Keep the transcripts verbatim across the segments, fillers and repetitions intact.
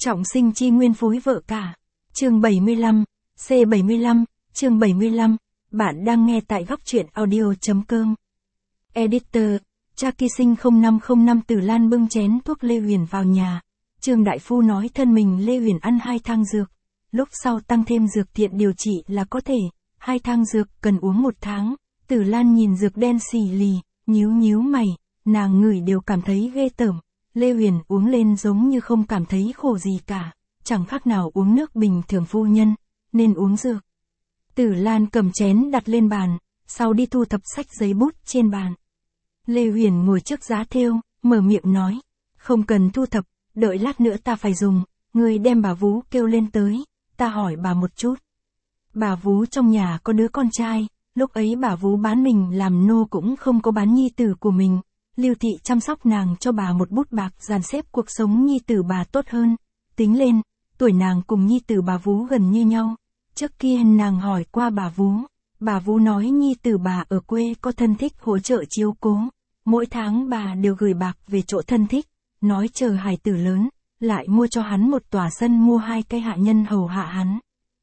Trọng sinh chi nguyên phối vợ cả. Chương bảy mươi lăm, C bảy mươi lăm, chương bảy mươi lăm, bạn đang nghe tại góc truyện audio.com. Editor, cha kỳ sinh không năm không năm Tử Lan bưng chén thuốc Lê Huyền vào nhà. Trương Đại Phu nói thân mình Lê Huyền ăn hai thang dược. Lúc sau tăng thêm dược thiện điều trị là có thể, hai thang dược cần uống một tháng. Tử Lan nhìn dược đen xì lì, nhíu nhíu mày, nàng ngửi đều cảm thấy ghê tởm. Lê Huyền uống lên giống như không cảm thấy khổ gì cả, chẳng khác nào uống nước bình thường phu nhân, nên uống dược. Tử Lan cầm chén đặt lên bàn, sau đi thu thập sách giấy bút trên bàn. Lê Huyền ngồi trước giá thêu, mở miệng nói, không cần thu thập, đợi lát nữa ta phải dùng, người đem bà Vú kêu lên tới, ta hỏi bà một chút. Bà Vú trong nhà có đứa con trai, lúc ấy bà Vú bán mình làm nô cũng không có bán nhi tử của mình. Lưu Thị chăm sóc nàng cho bà một bút bạc dàn xếp cuộc sống nhi tử bà tốt hơn. Tính lên, tuổi nàng cùng nhi tử bà Vú gần như nhau. Trước kia nàng hỏi qua bà Vú, bà Vú nói nhi tử bà ở quê có thân thích hỗ trợ chiếu cố. Mỗi tháng bà đều gửi bạc về chỗ thân thích, nói chờ hài tử lớn, lại mua cho hắn một tòa sân mua hai cái hạ nhân hầu hạ hắn.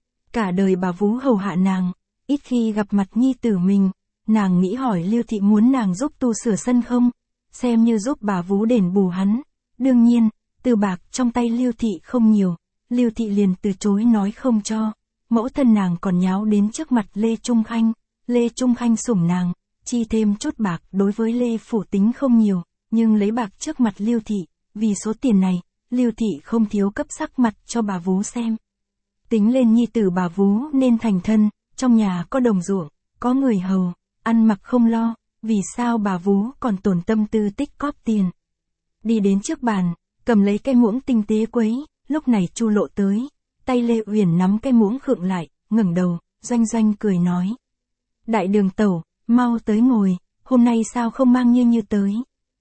Cả đời bà Vú hầu hạ nàng, ít khi gặp mặt nhi tử mình. Nàng nghĩ hỏi Lưu Thị muốn nàng giúp tu sửa sân không, xem như giúp bà Vú đền bù hắn. Đương nhiên, từ bạc trong tay Lưu Thị không nhiều, Lưu Thị liền từ chối nói không cho. Mẫu thân nàng còn nháo đến trước mặt Lê Trung Khanh, Lê Trung Khanh sủng nàng, chi thêm chút bạc đối với Lê Phủ tính không nhiều, nhưng lấy bạc trước mặt Lưu Thị, vì số tiền này, Lưu Thị không thiếu cấp sắc mặt cho bà Vú xem. Tính lên nhi tử bà Vú nên thành thân, trong nhà có đồng ruộng, có người hầu, ăn mặc không lo, vì sao bà Vú còn tổn tâm tư tích cóp tiền. Đi đến trước bàn, cầm lấy cái muỗng tinh tế quấy, lúc này Chu Lộ tới, tay Lê Uyển nắm cái muỗng khựng lại, ngẩng đầu, doanh doanh cười nói. Đại đường tẩu, mau tới ngồi, hôm nay sao không mang Như Như tới.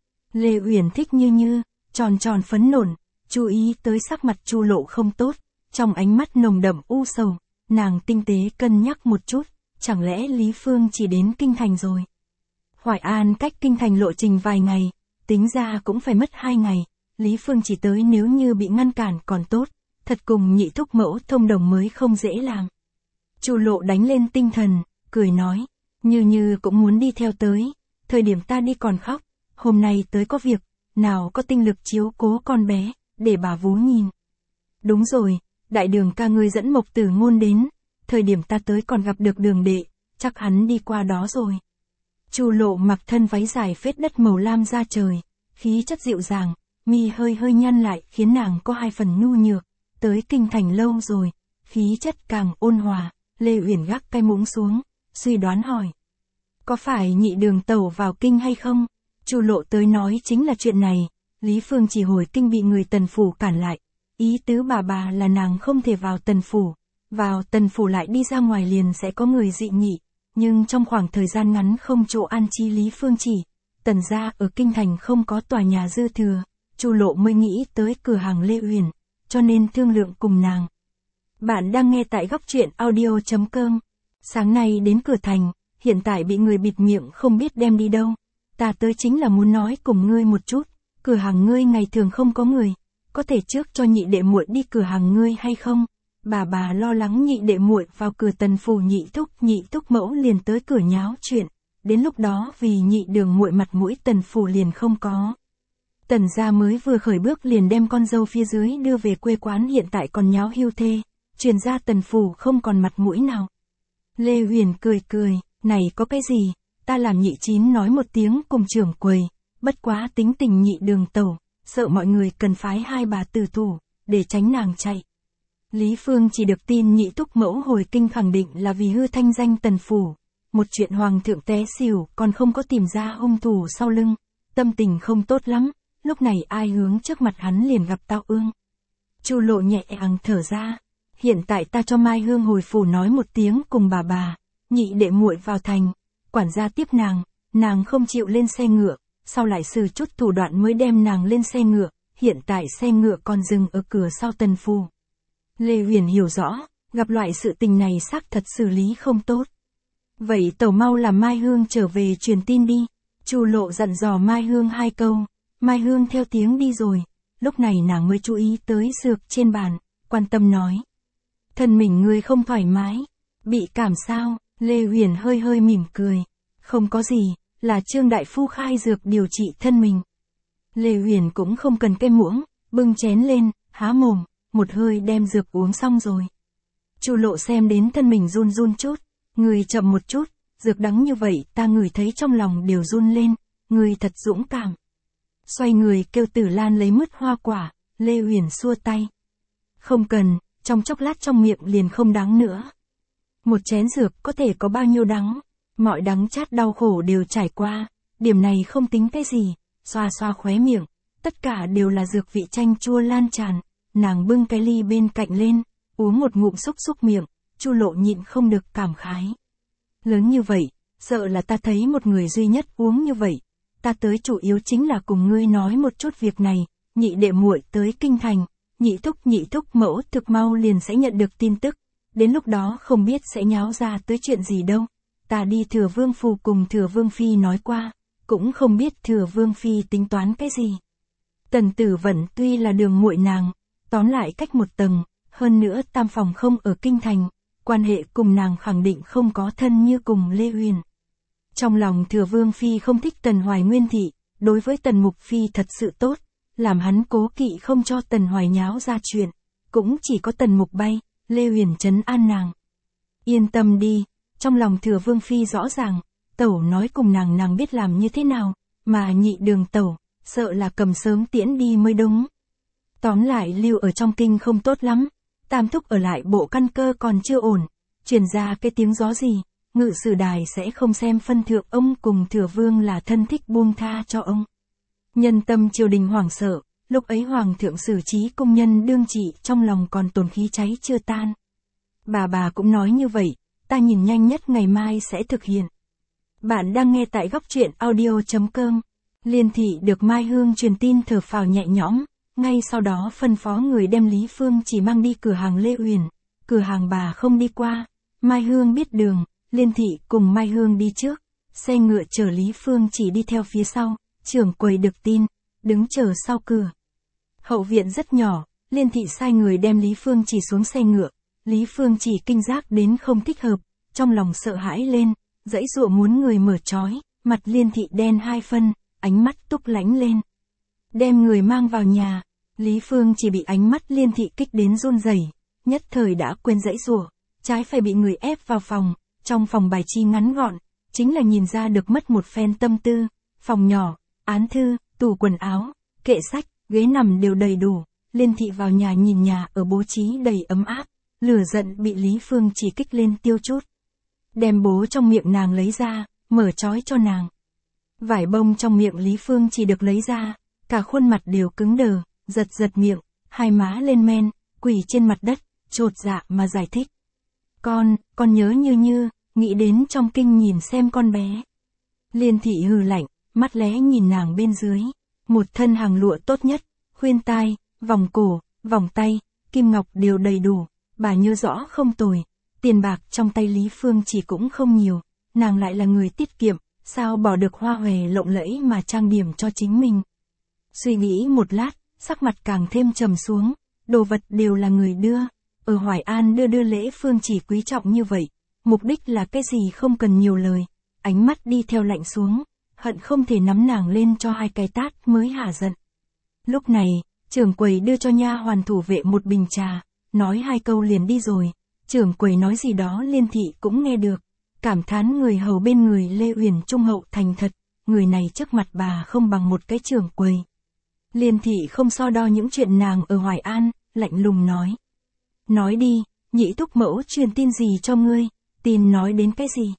Lê Uyển thích Như Như, tròn tròn phấn nộn, chú ý tới sắc mặt Chu Lộ không tốt, trong ánh mắt nồng đậm u sầu, nàng tinh tế cân nhắc một chút. Chẳng lẽ Lý Phương chỉ đến Kinh Thành rồi? Hoài An cách Kinh Thành lộ trình vài ngày, tính ra cũng phải mất hai ngày, Lý Phương chỉ tới nếu như bị ngăn cản còn tốt, thật cùng nhị thúc mẫu thông đồng mới không dễ làm. Chu Lộ đánh lên tinh thần, cười nói, Như Như cũng muốn đi theo tới, thời điểm ta đi còn khóc, hôm nay tới có việc, nào có tinh lực chiếu cố con bé, để bà Vú nhìn. Đúng rồi, đại đường ca ngươi dẫn Mộc Tử Ngôn đến. Thời điểm ta tới còn gặp được Đường đệ, chắc hắn đi qua đó rồi. Chu Lộ mặc thân váy dài phết đất màu lam da trời, khí chất dịu dàng, mi hơi hơi nhăn lại khiến nàng có hai phần nhu nhược. Tới Kinh Thành lâu rồi, khí chất càng ôn hòa. Lê Uyển gác cái muỗng xuống, suy đoán hỏi. Có phải nhị đường tẩu vào kinh hay không? Chu Lộ tới nói chính là chuyện này, Lý Phương chỉ hồi kinh bị người Tần Phủ cản lại. Ý tứ bà bà là nàng không thể vào Tần Phủ. Vào Tần Phủ lại đi ra ngoài liền sẽ có người dị nghị, nhưng trong khoảng thời gian ngắn không chỗ an chi Lý Phương chỉ. Tần gia ở Kinh Thành không có tòa nhà dư thừa, Chu Lộ mới nghĩ tới cửa hàng Lê Uyển, cho nên thương lượng cùng nàng. Bạn đang nghe tại góc truyện audio.com. Sáng nay đến cửa thành, hiện tại bị người bịt miệng không biết đem đi đâu. Ta tới chính là muốn nói cùng ngươi một chút, cửa hàng ngươi ngày thường không có người, có thể trước cho nhị đệ muội đi cửa hàng ngươi hay không? Bà bà lo lắng nhị đệ muội vào cửa Tần Phủ nhị thúc nhị thúc mẫu liền tới cửa nháo chuyện, đến lúc đó vì nhị đường muội mặt mũi Tần Phủ liền không có. Tần gia mới vừa khởi bước liền đem con dâu phía dưới đưa về quê quán, hiện tại còn nháo hưu thê, truyền ra Tần Phủ không còn mặt mũi nào. Lê Huyền cười cười, này có cái gì, ta làm nhị chín nói một tiếng cùng trưởng quầy, bất quá tính tình nhị đường tẩu, sợ mọi người cần phái hai bà tử thủ, để tránh nàng chạy. Lý Phương chỉ được tin nhị thúc mẫu hồi kinh khẳng định là vì hư thanh danh Tần Phủ. Một chuyện hoàng thượng té xỉu còn không có tìm ra hung thủ sau lưng. Tâm tình không tốt lắm, lúc này ai hướng trước mặt hắn liền gặp Tao Ương. Chu Lộ nhẹ nhàng thở ra. Hiện tại ta cho Mai Hương hồi phủ nói một tiếng cùng bà bà. Nhị đệ muội vào thành, quản gia tiếp nàng, nàng không chịu lên xe ngựa, sau lại sử chút thủ đoạn mới đem nàng lên xe ngựa. Hiện tại xe ngựa còn dừng ở cửa sau Tần Phủ. Lê Huyền hiểu rõ, gặp loại sự tình này xác thật xử lý không tốt. Vậy tẩu mau làm Mai Hương trở về truyền tin đi. Chu Lộ dặn dò Mai Hương hai câu, Mai Hương theo tiếng đi rồi. lúc này nàng mới chú ý tới dược trên bàn, quan tâm nói. Thân mình ngươi không thoải mái, bị cảm sao? Lê Huyền hơi hơi mỉm cười. Không có gì, là Trương đại phu khai dược điều trị thân mình. Lê Huyền cũng không cần cây muỗng, bưng chén lên, há mồm, một hơi đem dược uống xong rồi. Chu Lộ xem đến thân mình run run chút, người chậm một chút, dược đắng như vậy ta ngửi thấy trong lòng đều run lên, người thật dũng cảm. Xoay người kêu Tử Lan lấy mứt hoa quả, Lê Huyền xua tay. Không cần, trong chốc lát trong miệng liền không đắng nữa. Một chén dược có thể có bao nhiêu đắng, mọi đắng chát đau khổ đều trải qua, điểm này không tính cái gì, xoa xoa khóe miệng, tất cả đều là dược vị chanh chua lan tràn, nàng bưng cái ly bên cạnh lên, uống một ngụm xúc xúc miệng, Chu Lộ nhịn không được cảm khái. Lớn như vậy, sợ là ta thấy một người duy nhất uống như vậy, ta tới chủ yếu chính là cùng ngươi nói một chút việc này, nhị đệ muội tới kinh thành, nhị thúc nhị thúc mẫu thực mau liền sẽ nhận được tin tức, đến lúc đó không biết sẽ nháo ra tới chuyện gì đâu, ta đi Thừa Vương phủ cùng Thừa Vương phi nói qua, cũng không biết Thừa Vương phi tính toán cái gì. Tần Tử Vận tuy là đường muội nàng, tóm lại cách một tầng, hơn nữa tam phòng không ở kinh thành, quan hệ cùng nàng khẳng định không có thân như cùng Lê Huyền. Trong lòng Thừa Vương phi không thích Tần Hoài Nguyên thị, đối với Tần Mục phi thật sự tốt, làm hắn cố kỵ không cho Tần Hoài nháo ra chuyện, cũng chỉ có Tần Mục bay, Lê Huyền trấn an nàng. Yên tâm đi, trong lòng Thừa Vương phi rõ ràng, tẩu nói cùng nàng nàng biết làm như thế nào, mà nhị đường tẩu, sợ là cầm sớm tiễn đi mới đúng. Tóm lại lưu ở trong kinh không tốt lắm, tam thúc ở lại bộ căn cơ còn chưa ổn, truyền ra cái tiếng gió gì, ngự sử đài sẽ không xem phân thượng ông cùng Thừa Vương là thân thích buông tha cho ông. Nhân tâm triều đình hoảng sợ, lúc ấy hoàng thượng xử trí công nhân đương trị trong lòng còn tồn khí cháy chưa tan. Bà bà cũng nói như vậy, ta nhìn nhanh nhất ngày mai sẽ thực hiện. Bạn đang nghe tại góc truyện audio chấm com. Liên thị được Mai Hương truyền tin thở phào nhẹ nhõm, ngay sau đó phân phó người đem Lý Phương chỉ mang đi cửa hàng Lê Uyển, cửa hàng bà không đi qua. Mai Hương biết đường, Liên thị cùng Mai Hương đi trước, xe ngựa chở Lý Phương chỉ đi theo phía sau, trưởng quầy được tin, đứng chờ sau cửa. Hậu viện rất nhỏ, Liên thị sai người đem Lý Phương chỉ xuống xe ngựa, Lý Phương chỉ kinh giác đến không thích hợp, trong lòng sợ hãi lên, dãy dụa muốn người mở trói, mặt Liên thị đen hai phân, ánh mắt túc lánh lên. Đem người mang vào nhà, Lý Phương chỉ bị ánh mắt Liên thị kích đến run rẩy, nhất thời đã quên dãy dụa, trái phải bị người ép vào phòng, trong phòng bài chi ngắn gọn, chính là nhìn ra được mất một phen tâm tư, phòng nhỏ, án thư, tủ quần áo, kệ sách, ghế nằm đều đầy đủ, Liên thị vào nhà nhìn nhà ở bố trí đầy ấm áp, lửa giận bị Lý Phương chỉ kích lên tiêu chút. Đem bố trong miệng nàng lấy ra, mở trói cho nàng. Vải bông trong miệng Lý Phương chỉ được lấy ra, cả khuôn mặt đều cứng đờ, giật giật miệng, hai má lên men, quỳ trên mặt đất, chột dạ mà giải thích. Con, con nhớ như như, nghĩ đến trong kinh nhìn xem con bé. Liên thị hừ lạnh, mắt lé nhìn nàng bên dưới, một thân hàng lụa tốt nhất, khuyên tai, vòng cổ, vòng tay, kim ngọc đều đầy đủ, bà nhớ rõ không tồi, tiền bạc trong tay Lý Phương chỉ cũng không nhiều, nàng lại là người tiết kiệm, sao bỏ được hoa hòe lộng lẫy mà trang điểm cho chính mình. Suy nghĩ một lát, sắc mặt càng thêm trầm xuống, đồ vật đều là người đưa, ở Hoài An đưa đưa lễ Phương chỉ quý trọng như vậy, mục đích là cái gì không cần nhiều lời, ánh mắt đi theo lạnh xuống, hận không thể nắm nàng lên cho hai cái tát mới hả giận. Lúc này, trưởng quầy đưa cho nha hoàn thủ vệ một bình trà, nói hai câu liền đi rồi, trưởng quầy nói gì đó Liên thị cũng nghe được, cảm thán người hầu bên người Lê Uyển trung hậu thành thật, người này trước mặt bà không bằng một cái trưởng quầy. Liên thị không so đo những chuyện nàng ở Hoài An, lạnh lùng nói. Nói đi, nhị thúc mẫu truyền tin gì cho ngươi, tin nói đến cái gì?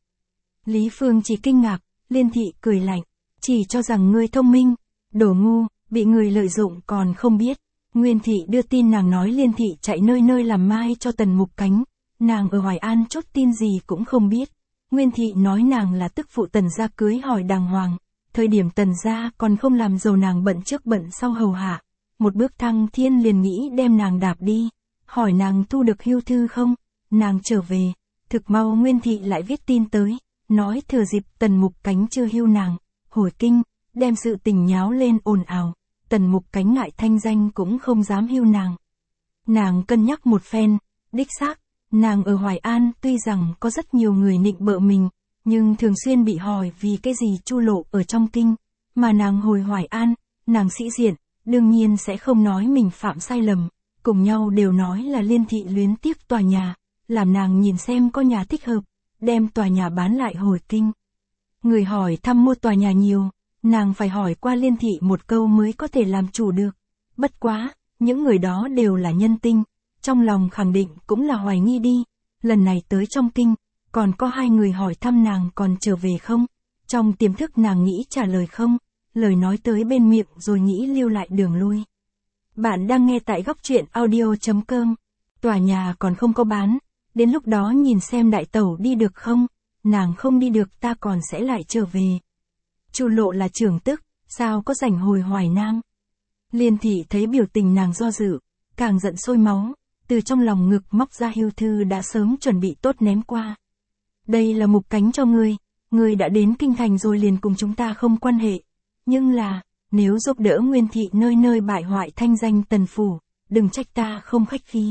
Lý Phương chỉ kinh ngạc, Liên thị cười lạnh, chỉ cho rằng ngươi thông minh, đồ ngu, bị người lợi dụng còn không biết. Nguyên thị đưa tin nàng nói Liên thị chạy nơi nơi làm mai cho Tần Mục Cánh, nàng ở Hoài An chốt tin gì cũng không biết. Nguyên thị nói nàng là tức phụ Tần gia cưới hỏi đàng hoàng, thời điểm Tần gia còn không làm giàu nàng bận trước bận sau hầu hạ, một bước thăng thiên liền nghĩ đem nàng đạp đi, hỏi nàng thu được hưu thư không, nàng trở về, thực mau Nguyên thị lại viết tin tới, nói thừa dịp Tần Mục Cánh chưa hưu nàng, hồi kinh, đem sự tình nháo lên ồn ào, Tần Mục Cánh ngại thanh danh cũng không dám hưu nàng. Nàng cân nhắc một phen, đích xác, nàng ở Hoài An tuy rằng có rất nhiều người nịnh bợ mình, nhưng thường xuyên bị hỏi vì cái gì Chu Lộ ở trong kinh, mà nàng hồi Hoài An, nàng sĩ diện, đương nhiên sẽ không nói mình phạm sai lầm, cùng nhau đều nói là Liên thị luyến tiếc tòa nhà, làm nàng nhìn xem có nhà thích hợp, đem tòa nhà bán lại hồi kinh. Người hỏi thăm mua tòa nhà nhiều, nàng phải hỏi qua Liên thị một câu mới có thể làm chủ được. Bất quá, những người đó đều là nhân tinh, trong lòng khẳng định cũng là hoài nghi đi. Lần này tới trong kinh, còn có hai người hỏi thăm nàng còn trở về không? Trong tiềm thức nàng nghĩ trả lời không, lời nói tới bên miệng rồi nghĩ lưu lại đường lui. Bạn đang nghe tại góc truyện audio chấm com. Tòa nhà còn không có bán, đến lúc đó nhìn xem đại tẩu đi được không? Nàng không đi được ta còn sẽ lại trở về. Chu Lộ là trưởng tức, sao có rảnh hồi Hoài Nam? Liên thị thấy biểu tình nàng do dự, càng giận sôi máu, từ trong lòng ngực móc ra hưu thư đã sớm chuẩn bị tốt ném qua. Đây là Mục Cánh cho ngươi, ngươi đã đến kinh thành rồi liền cùng chúng ta không quan hệ. Nhưng là, nếu giúp đỡ Nguyên thị nơi nơi bại hoại thanh danh Tần phủ, đừng trách ta không khách khí.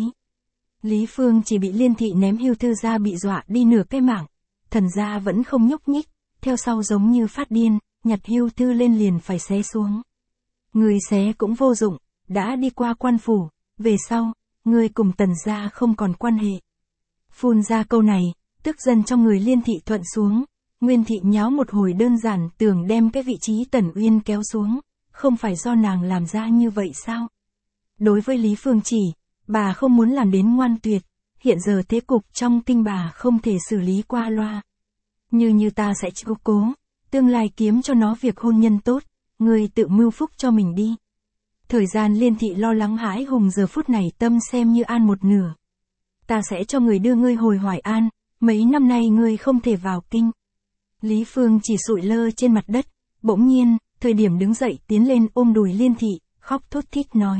Lý Phương chỉ bị Liên thị ném hưu thư ra bị dọa đi nửa cái mảng, thần gia vẫn không nhúc nhích, theo sau giống như phát điên, nhặt hưu thư lên liền phải xé xuống. Người xé cũng vô dụng, đã đi qua quan phủ, về sau, người cùng Tần gia không còn quan hệ. Phun ra câu này, tức dần trong người Liên thị thuận xuống, Nguyên thị nháo một hồi đơn giản tưởng đem cái vị trí Tần Uyên kéo xuống, không phải do nàng làm ra như vậy sao? Đối với Lý Phương chỉ, bà không muốn làm đến ngoan tuyệt, hiện giờ thế cục trong kinh bà không thể xử lý qua loa. Như như ta sẽ chiếu cố, tương lai kiếm cho nó việc hôn nhân tốt, người tự mưu phúc cho mình đi. Thời gian Liên thị lo lắng hãi hùng giờ phút này tâm xem như an một nửa. Ta sẽ cho người đưa ngươi hồi Hoài An, mấy năm nay ngươi không thể vào kinh. Lý Phương chỉ sụi lơ trên mặt đất, bỗng nhiên, thời điểm đứng dậy tiến lên ôm đùi Liên thị, khóc thút thít nói.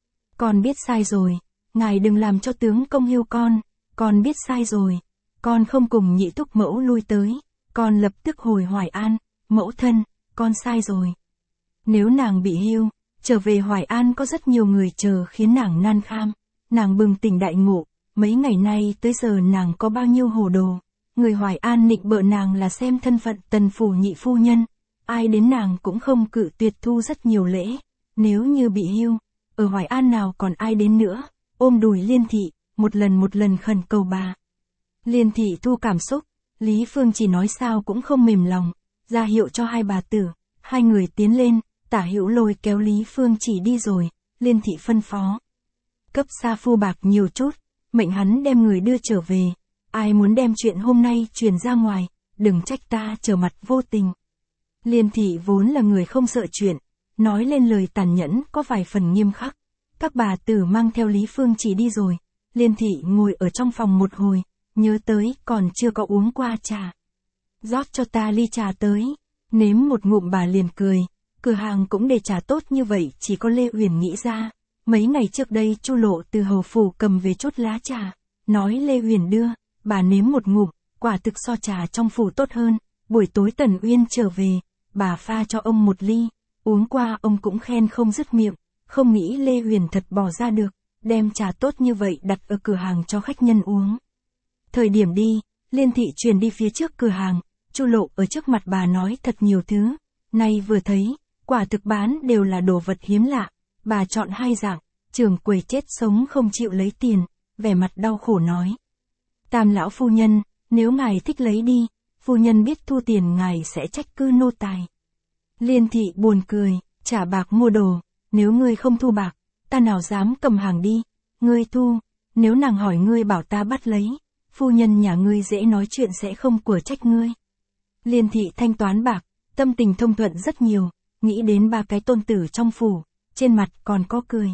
Con biết sai rồi, ngài đừng làm cho tướng công hiu con, con biết sai rồi, con không cùng nhị thúc mẫu lui tới, con lập tức hồi Hoài An, mẫu thân, con sai rồi. Nếu nàng bị hiu, trở về Hoài An có rất nhiều người chờ khiến nàng nan kham, nàng bừng tỉnh đại ngộ, mấy ngày nay tới giờ nàng có bao nhiêu hồ đồ. Người Hoài An nịnh bợ nàng là xem thân phận Tần phủ nhị phu nhân, ai đến nàng cũng không cự tuyệt thu rất nhiều lễ, nếu như bị hiu, ở Hoài An nào còn ai đến nữa, ôm đùi Liên thị, một lần một lần khẩn cầu bà. Liên thị thu cảm xúc, Lý Phương chỉ nói sao cũng không mềm lòng, ra hiệu cho hai bà tử, hai người tiến lên, Tả Hữu lôi kéo Lý Phương chỉ đi rồi, Liên thị phân phó. Cấp sa phu bạc nhiều chút, mệnh hắn đem người đưa trở về. Ai muốn đem chuyện hôm nay truyền ra ngoài, đừng trách ta trở mặt vô tình. Liên thị vốn là người không sợ chuyện, nói lên lời tàn nhẫn có vài phần nghiêm khắc. Các bà tử mang theo Lý Phương chỉ đi rồi, Liên thị ngồi ở trong phòng một hồi, nhớ tới còn chưa có uống qua trà. Rót cho ta ly trà tới, nếm một ngụm bà liền cười, cửa hàng cũng để trà tốt như vậy chỉ có Lê Uyển nghĩ ra. Mấy ngày trước đây Chu Lộ từ hầu phủ cầm về chút lá trà, nói Lê Uyển đưa. Bà nếm một ngụm, quả thực so trà trong phủ tốt hơn, buổi tối Tần Uyên trở về, bà pha cho ông một ly, uống qua ông cũng khen không dứt miệng, không nghĩ Lê Huyền thật bỏ ra được, đem trà tốt như vậy đặt ở cửa hàng cho khách nhân uống. Thời điểm đi, Liên thị truyền đi phía trước cửa hàng, Chu Lộ ở trước mặt bà nói thật nhiều thứ, nay vừa thấy, quả thực bán đều là đồ vật hiếm lạ, bà chọn hai dạng, trưởng quầy chết sống không chịu lấy tiền, vẻ mặt đau khổ nói. Tam lão phu nhân, nếu ngài thích lấy đi, phu nhân biết thu tiền ngài sẽ trách cứ nô tài. Liên thị buồn cười, trả bạc mua đồ, nếu ngươi không thu bạc, ta nào dám cầm hàng đi, ngươi thu, nếu nàng hỏi ngươi bảo ta bắt lấy, phu nhân nhà ngươi dễ nói chuyện sẽ không của trách ngươi. Liên thị thanh toán bạc, tâm tình thông thuận rất nhiều, nghĩ đến ba cái tôn tử trong phủ, trên mặt còn có cười.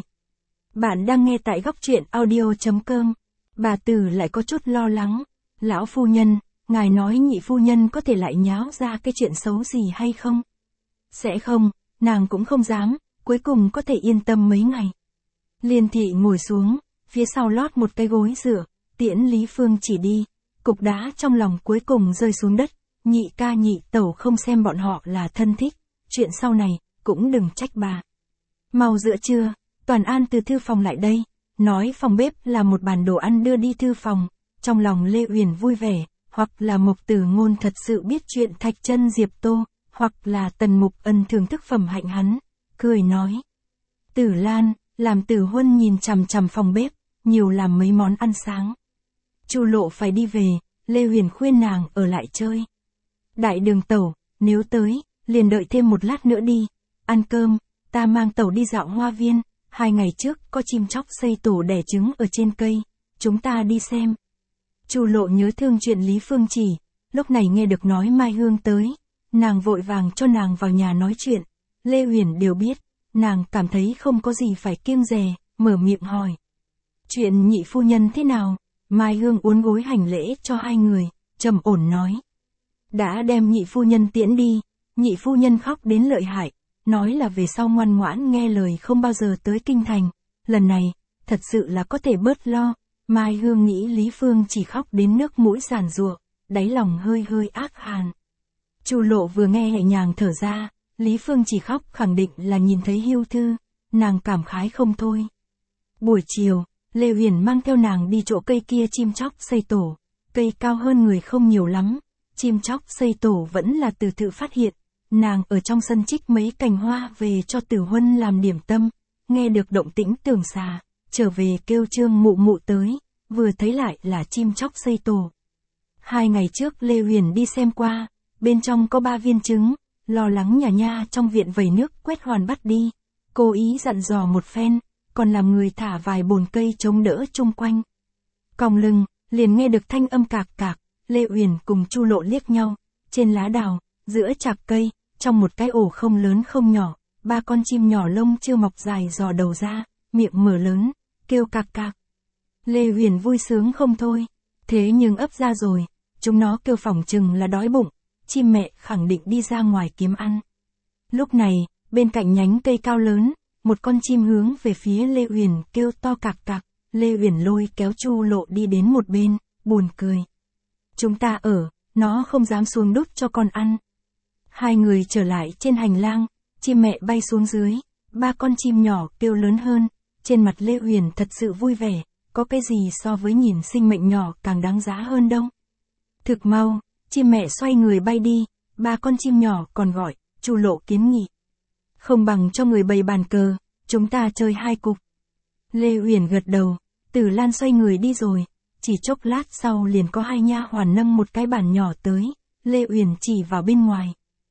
Bạn đang nghe tại góc truyện audio chấm com. Bà tử lại có chút lo lắng, lão phu nhân, ngài nói nhị phu nhân có thể lại nháo ra cái chuyện xấu gì hay không? Sẽ không, nàng cũng không dám, cuối cùng có thể yên tâm mấy ngày. Liên thị ngồi xuống, phía sau lót một cái gối dựa, tiễn Lý Phương chỉ đi, cục đá trong lòng cuối cùng rơi xuống đất, nhị ca nhị tẩu không xem bọn họ là thân thích, chuyện sau này, cũng đừng trách bà. Mau giữa trưa, Toàn An từ thư phòng lại đây, nói phòng bếp là một bàn đồ ăn đưa đi thư phòng, trong lòng Lê Uyển vui vẻ, hoặc là Mục Tử Ngôn thật sự biết chuyện Thạch Chân Diệp Tô, hoặc là Tần Mục Ân thưởng thức phẩm hạnh hắn, cười nói. Tử Lan, làm Tử Huân nhìn chằm chằm phòng bếp, nhiều làm mấy món ăn sáng. Chu Lộ phải đi về, Lê Uyển khuyên nàng ở lại chơi. Đại Đường tẩu, nếu tới, liền đợi thêm một lát nữa đi, ăn cơm, ta mang tẩu đi dạo hoa viên, hai ngày trước có chim chóc xây tổ đẻ trứng ở trên cây, chúng ta đi xem. Chu Lộ nhớ thương chuyện Lý Phương Chỉ, lúc này nghe được nói Mai Hương tới, nàng vội vàng cho nàng vào nhà nói chuyện, Lê Uyển đều biết, nàng cảm thấy không có gì phải kiêng dè, mở miệng hỏi. Chuyện nhị phu nhân thế nào? Mai Hương uốn gối hành lễ cho hai người, trầm ổn nói. Đã đem nhị phu nhân tiễn đi, nhị phu nhân khóc đến lợi hại, nói là về sau ngoan ngoãn nghe lời không bao giờ tới kinh thành, lần này, thật sự là có thể bớt lo. Mai Hương nghĩ Lý Phương chỉ khóc đến nước mũi giàn giụa, đáy lòng hơi hơi ác hàn. Chu Lộ vừa nghe nhẹ nhàng thở ra, Lý Phương chỉ khóc khẳng định là nhìn thấy hưu thư, nàng cảm khái không thôi. Buổi chiều, Lê Uyển mang theo nàng đi chỗ cây kia chim chóc xây tổ, cây cao hơn người không nhiều lắm, chim chóc xây tổ vẫn là từ tự phát hiện, nàng ở trong sân trích mấy cành hoa về cho Tử Huân làm điểm tâm, nghe được động tĩnh Tưởng Xà, trở về kêu Trương Mụ Mụ tới, vừa thấy lại là chim chóc xây tổ. Hai ngày trước Lê Uyển đi xem qua, bên trong có ba viên trứng, lo lắng nhà nha trong viện vẩy nước quét hoàn bắt đi, cố ý dặn dò một phen, còn làm người thả vài bồn cây chống đỡ chung quanh. Còng lưng, liền nghe được thanh âm cạc cạc, Lê Uyển cùng Chu Lộ liếc nhau, trên lá đào, giữa chạc cây, trong một cái ổ không lớn không nhỏ, ba con chim nhỏ lông chưa mọc dài dò đầu ra, miệng mở lớn, kêu cạc cạc. Lê Uyển vui sướng không thôi, thế nhưng ấp ra rồi, chúng nó kêu phỏng chừng là đói bụng, chim mẹ khẳng định đi ra ngoài kiếm ăn. Lúc này, bên cạnh nhánh cây cao lớn, một con chim hướng về phía Lê Uyển kêu to cạc cạc, Lê Uyển lôi kéo Chu Lộ đi đến một bên, buồn cười. Chúng ta ở, nó không dám xuống đút cho con ăn. Hai người trở lại trên hành lang, chim mẹ bay xuống dưới, ba con chim nhỏ kêu lớn hơn, trên mặt Lê Uyển thật sự vui vẻ, có cái gì so với nhìn sinh mệnh nhỏ càng đáng giá hơn đâu. Thực mau, chim mẹ xoay người bay đi, ba con chim nhỏ còn gọi, Chu Lộ kiến nghị. Không bằng cho người bày bàn cờ, chúng ta chơi hai cục. Lê Uyển gật đầu, Tử Lan xoay người đi rồi, chỉ chốc lát sau liền có hai nha hoàn nâng một cái bàn nhỏ tới, Lê Uyển chỉ vào bên ngoài.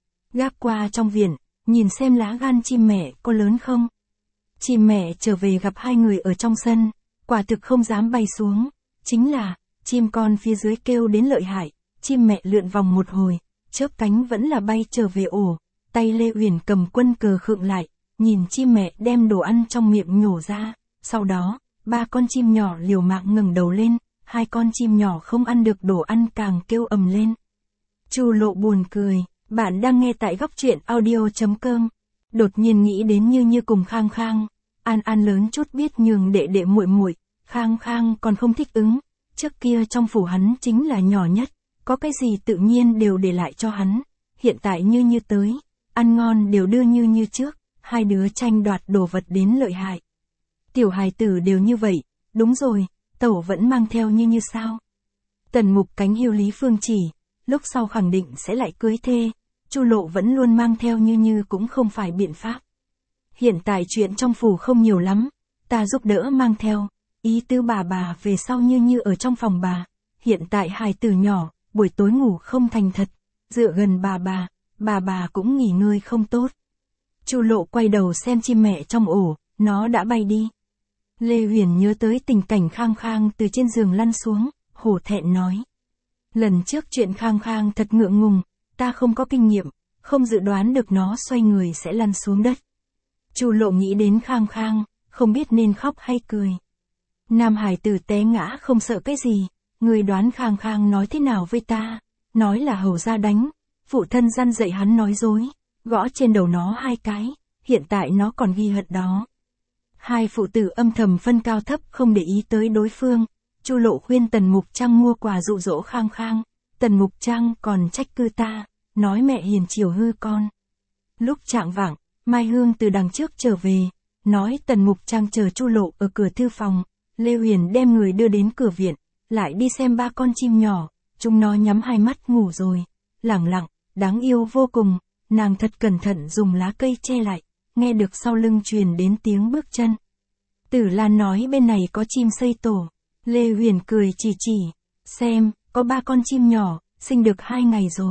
Gác qua trong viện, nhìn xem lá gan chim mẹ có lớn không. Chim mẹ trở về gặp hai người ở trong sân, quả thực không dám bay xuống, chính là, chim con phía dưới kêu đến lợi hại, chim mẹ lượn vòng một hồi, chớp cánh vẫn là bay trở về ổ, tay Lê Uyển cầm quân cờ khựng lại, nhìn chim mẹ đem đồ ăn trong miệng nhổ ra, sau đó, ba con chim nhỏ liều mạng ngẩng đầu lên, hai con chim nhỏ không ăn được đồ ăn càng kêu ầm lên. Chu Lộ buồn cười, bạn đang nghe tại góc truyện audio chấm com. Đột nhiên nghĩ đến Như Như cùng Khang Khang, An An lớn chút biết nhường đệ đệ muội muội, Khang Khang còn không thích ứng, trước kia trong phủ hắn chính là nhỏ nhất, có cái gì tự nhiên đều để lại cho hắn, hiện tại Như Như tới, ăn ngon đều đưa Như Như trước, hai đứa tranh đoạt đồ vật đến lợi hại. Tiểu hài tử đều như vậy, đúng rồi, tẩu vẫn mang theo Như Như sao? Tần Mục cánh hiêu Lý Phương Chỉ, lúc sau khẳng định sẽ lại cưới thê, Chu Lộ vẫn luôn mang theo Như Như cũng không phải biện pháp. Hiện tại chuyện trong phủ không nhiều lắm, ta giúp đỡ mang theo, ý tứ bà bà về sau Như Như ở trong phòng bà, hiện tại hài tử nhỏ, buổi tối ngủ không thành thật, dựa gần bà bà, bà bà cũng nghỉ ngơi không tốt. Chu Lộ quay đầu xem chim mẹ trong ổ, nó đã bay đi. Lê Uyển nhớ tới tình cảnh Khang Khang từ trên giường lăn xuống, hổ thẹn nói. Lần trước chuyện Khang Khang thật ngượng ngùng, ta không có kinh nghiệm, không dự đoán được nó xoay người sẽ lăn xuống đất. Chu Lộ nghĩ đến Khang Khang, không biết nên khóc hay cười. Nam hải tử té ngã không sợ cái gì, người đoán Khang Khang nói thế nào với ta, nói là hầu ra đánh, phụ thân răn dạy hắn nói dối, gõ trên đầu nó hai cái, hiện tại nó còn ghi hận đó. Hai phụ tử âm thầm phân cao thấp không để ý tới đối phương, Chu Lộ khuyên Tần Mục Trăng mua quà dụ dỗ Khang Khang, Tần Mục Trăng còn trách cứ ta, nói mẹ hiền chiều hư con. Lúc trạng vạng, Mai Hương từ đằng trước trở về, nói Tần Mục Trang chờ Chu Lộ ở cửa thư phòng, Lê Huyền đem người đưa đến cửa viện, lại đi xem ba con chim nhỏ, chúng nó nhắm hai mắt ngủ rồi, lẳng lặng, đáng yêu vô cùng, nàng thật cẩn thận dùng lá cây che lại, nghe được sau lưng truyền đến tiếng bước chân. Tử Lan nói bên này có chim xây tổ, Lê Huyền cười chỉ chỉ, xem, có ba con chim nhỏ, sinh được hai ngày rồi.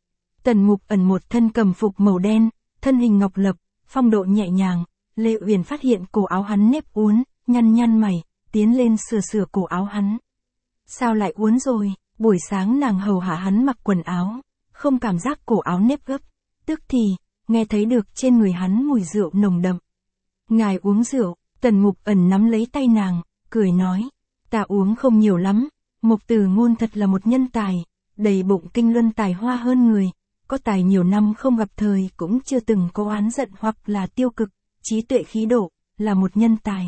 Tần Mục Ẩn một thân cầm phục màu đen, thân hình ngọc lập, phong độ nhẹ nhàng, Lê Huyền phát hiện cổ áo hắn nếp uốn, nhăn nhăn mày, tiến lên sửa sửa cổ áo hắn. Sao lại uốn rồi? Buổi sáng nàng hầu hạ hắn mặc quần áo, không cảm giác cổ áo nếp gấp, tức thì, nghe thấy được trên người hắn mùi rượu nồng đậm. Ngài uống rượu, Tần Mục Ẩn nắm lấy tay nàng, cười nói, ta uống không nhiều lắm, Mục Tử Ngôn thật là một nhân tài, đầy bụng kinh luân tài hoa hơn người, có tài nhiều năm không gặp thời cũng chưa từng có oán giận hoặc là tiêu cực, trí tuệ khí độ, là một nhân tài.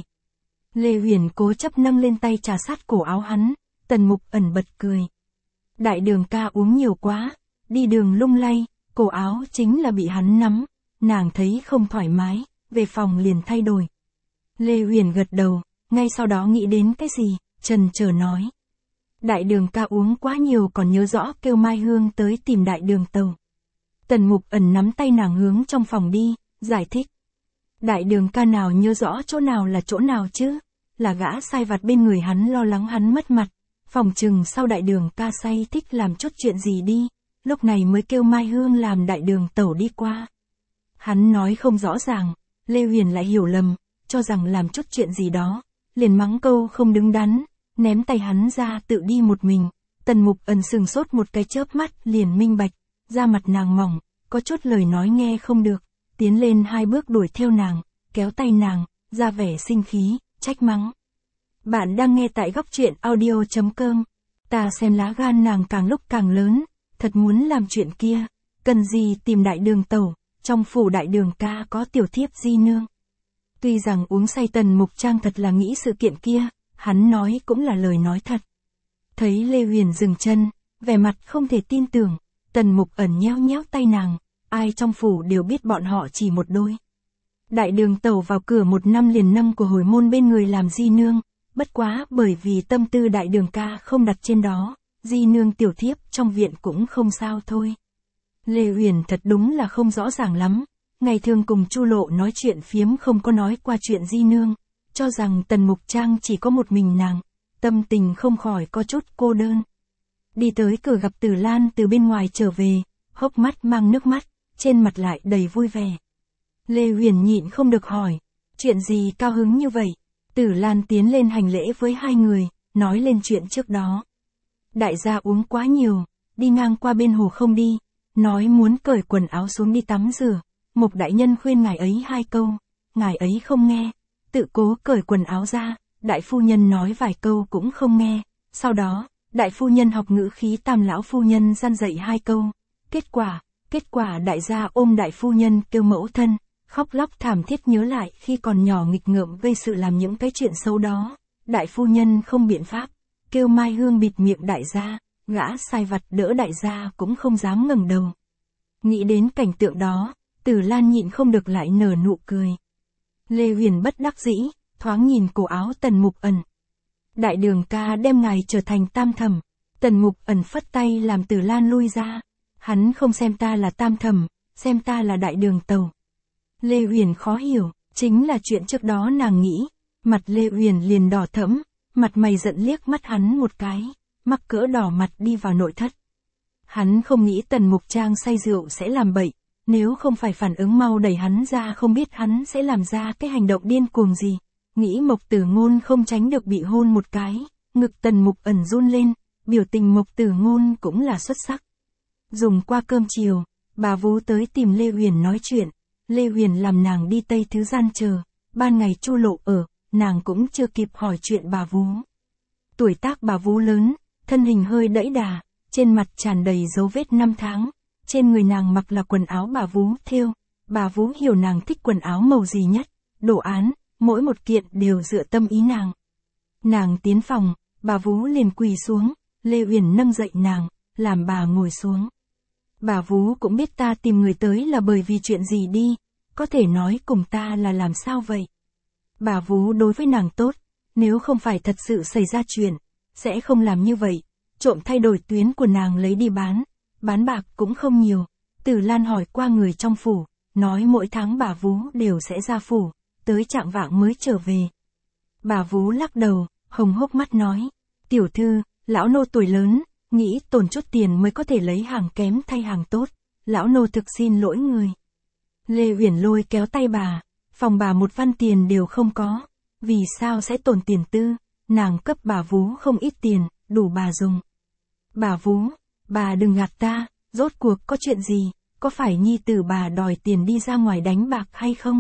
Lê Huyền cố chấp nâng lên tay trà sát cổ áo hắn, Tần Mục Ẩn bật cười. Đại Đường ca uống nhiều quá, đi đường lung lay, cổ áo chính là bị hắn nắm, nàng thấy không thoải mái, về phòng liền thay đổi. Lê Huyền gật đầu, ngay sau đó nghĩ đến cái gì, chần chờ nói. Đại Đường ca uống quá nhiều còn nhớ rõ kêu Mai Hương tới tìm Đại Đường Tàu. Tần Mục Ẩn nắm tay nàng hướng trong phòng đi, giải thích. Đại Đường ca nào nhớ rõ chỗ nào là chỗ nào chứ, là gã sai vặt bên người hắn lo lắng hắn mất mặt, phòng chừng sau Đại Đường ca say thích làm chút chuyện gì đi, lúc này mới kêu Mai Hương làm Đại Đường Tẩu đi qua. Hắn nói không rõ ràng, Lê Huyền lại hiểu lầm, cho rằng làm chút chuyện gì đó, liền mắng câu không đứng đắn, ném tay hắn ra tự đi một mình. Tần Mục Ẩn sừng sốt một cái chớp mắt liền minh bạch, da mặt nàng mỏng, có chút lời nói nghe không được, tiến lên hai bước đuổi theo nàng, kéo tay nàng, ra vẻ sinh khí, trách mắng. Bạn đang nghe tại góc truyện audio chấm com. Ta xem lá gan nàng càng lúc càng lớn, thật muốn làm chuyện kia, cần gì tìm Đại Đường Tẩu, trong phủ Đại Đường ca có tiểu thiếp di nương. Tuy rằng uống say Tần Mục Trang thật là nghĩ sự kiện kia, hắn nói cũng là lời nói thật. Thấy Lê Huyền dừng chân, vẻ mặt không thể tin tưởng, Tần Mục Ẩn nhéo nhéo tay nàng, ai trong phủ đều biết bọn họ chỉ một đôi. Đại Đường Tẩu vào cửa một năm liền năm của hồi môn bên người làm di nương, bất quá bởi vì tâm tư Đại Đường ca không đặt trên đó, di nương tiểu thiếp trong viện cũng không sao thôi. Lê Huyền thật đúng là không rõ ràng lắm, ngày thường cùng Chu Lộ nói chuyện phiếm không có nói qua chuyện di nương, cho rằng Tần Mục Trang chỉ có một mình nàng, tâm tình không khỏi có chút cô đơn. Đi tới cửa gặp Tử Lan từ bên ngoài trở về, hốc mắt mang nước mắt, trên mặt lại đầy vui vẻ. Lê Huyền nhịn không được hỏi, chuyện gì cao hứng như vậy? Tử Lan tiến lên hành lễ với hai người, nói lên chuyện trước đó. Đại gia uống quá nhiều, đi ngang qua bên hồ không đi, nói muốn cởi quần áo xuống đi tắm rửa, Mục đại nhân khuyên ngài ấy hai câu, ngài ấy không nghe, tự cố cởi quần áo ra, đại phu nhân nói vài câu cũng không nghe, sau đó, đại phu nhân học ngữ khí Tam lão phu nhân gian dạy hai câu, kết quả, kết quả đại gia ôm đại phu nhân kêu mẫu thân, khóc lóc thảm thiết nhớ lại khi còn nhỏ nghịch ngợm gây sự làm những cái chuyện xấu đó, đại phu nhân không biện pháp, kêu Mai Hương bịt miệng đại gia, gã sai vặt đỡ đại gia cũng không dám ngẩng đầu. Nghĩ đến cảnh tượng đó, Tử Lan nhịn không được lại nở nụ cười. Lê Huyền bất đắc dĩ, thoáng nhìn cổ áo Tần Mục Ẩn. Đại Đường ca đem ngài trở thành tam thẩm. Tần Mục Ẩn phất tay làm Tử Lan lui ra. Hắn không xem ta là tam thẩm, xem ta là Đại Đường Tẩu. Lê Huyền khó hiểu, chính là chuyện trước đó nàng nghĩ. Mặt Lê Huyền liền đỏ thẫm, mặt mày giận liếc mắt hắn một cái, mắc cỡ đỏ mặt đi vào nội thất. Hắn không nghĩ Tần Mục Trang say rượu sẽ làm bậy, nếu không phải phản ứng mau đẩy hắn ra không biết hắn sẽ làm ra cái hành động điên cuồng gì. Nghĩ Mộc Tử Ngôn không tránh được bị hôn một cái, ngực Tần Mục Ẩn run lên, biểu tình Mộc Tử Ngôn cũng là xuất sắc. Dùng qua cơm chiều, bà Vú tới tìm Lê Huyền nói chuyện, Lê Huyền làm nàng đi Tây Thứ Gian chờ, ban ngày Chu Lộ ở, nàng cũng chưa kịp hỏi chuyện bà Vú. Tuổi tác bà Vú lớn, thân hình hơi đẫy đà, trên mặt tràn đầy dấu vết năm tháng, trên người nàng mặc là quần áo bà Vú thêu, bà Vú hiểu nàng thích quần áo màu gì nhất, đồ án, mỗi một kiện đều dựa tâm ý nàng. Nàng tiến phòng, bà Vú liền quỳ xuống, Lê Huyền nâng dậy nàng, làm bà ngồi xuống. Bà Vú cũng biết ta tìm người tới là bởi vì chuyện gì đi, có thể nói cùng ta là làm sao vậy? Bà Vú đối với nàng tốt, nếu không phải thật sự xảy ra chuyện, sẽ không làm như vậy, trộm thay đổi tuyến của nàng lấy đi bán, bán bạc cũng không nhiều. Tử Lan hỏi qua người trong phủ, nói mỗi tháng bà Vú đều sẽ ra phủ, tới trạng vạng mới trở về. Bà Vú lắc đầu, hồng hốc mắt nói, tiểu thư, lão nô tuổi lớn, nghĩ tồn chút tiền mới có thể lấy hàng kém thay hàng tốt, lão nô thực xin lỗi người. Lê Uyển Lôi kéo tay bà, phòng bà một văn tiền đều không có, vì sao sẽ tồn tiền tư, nàng cấp bà Vú không ít tiền, đủ bà dùng. Bà Vú, bà đừng gạt ta, rốt cuộc có chuyện gì, có phải nhi tử bà đòi tiền đi ra ngoài đánh bạc hay không?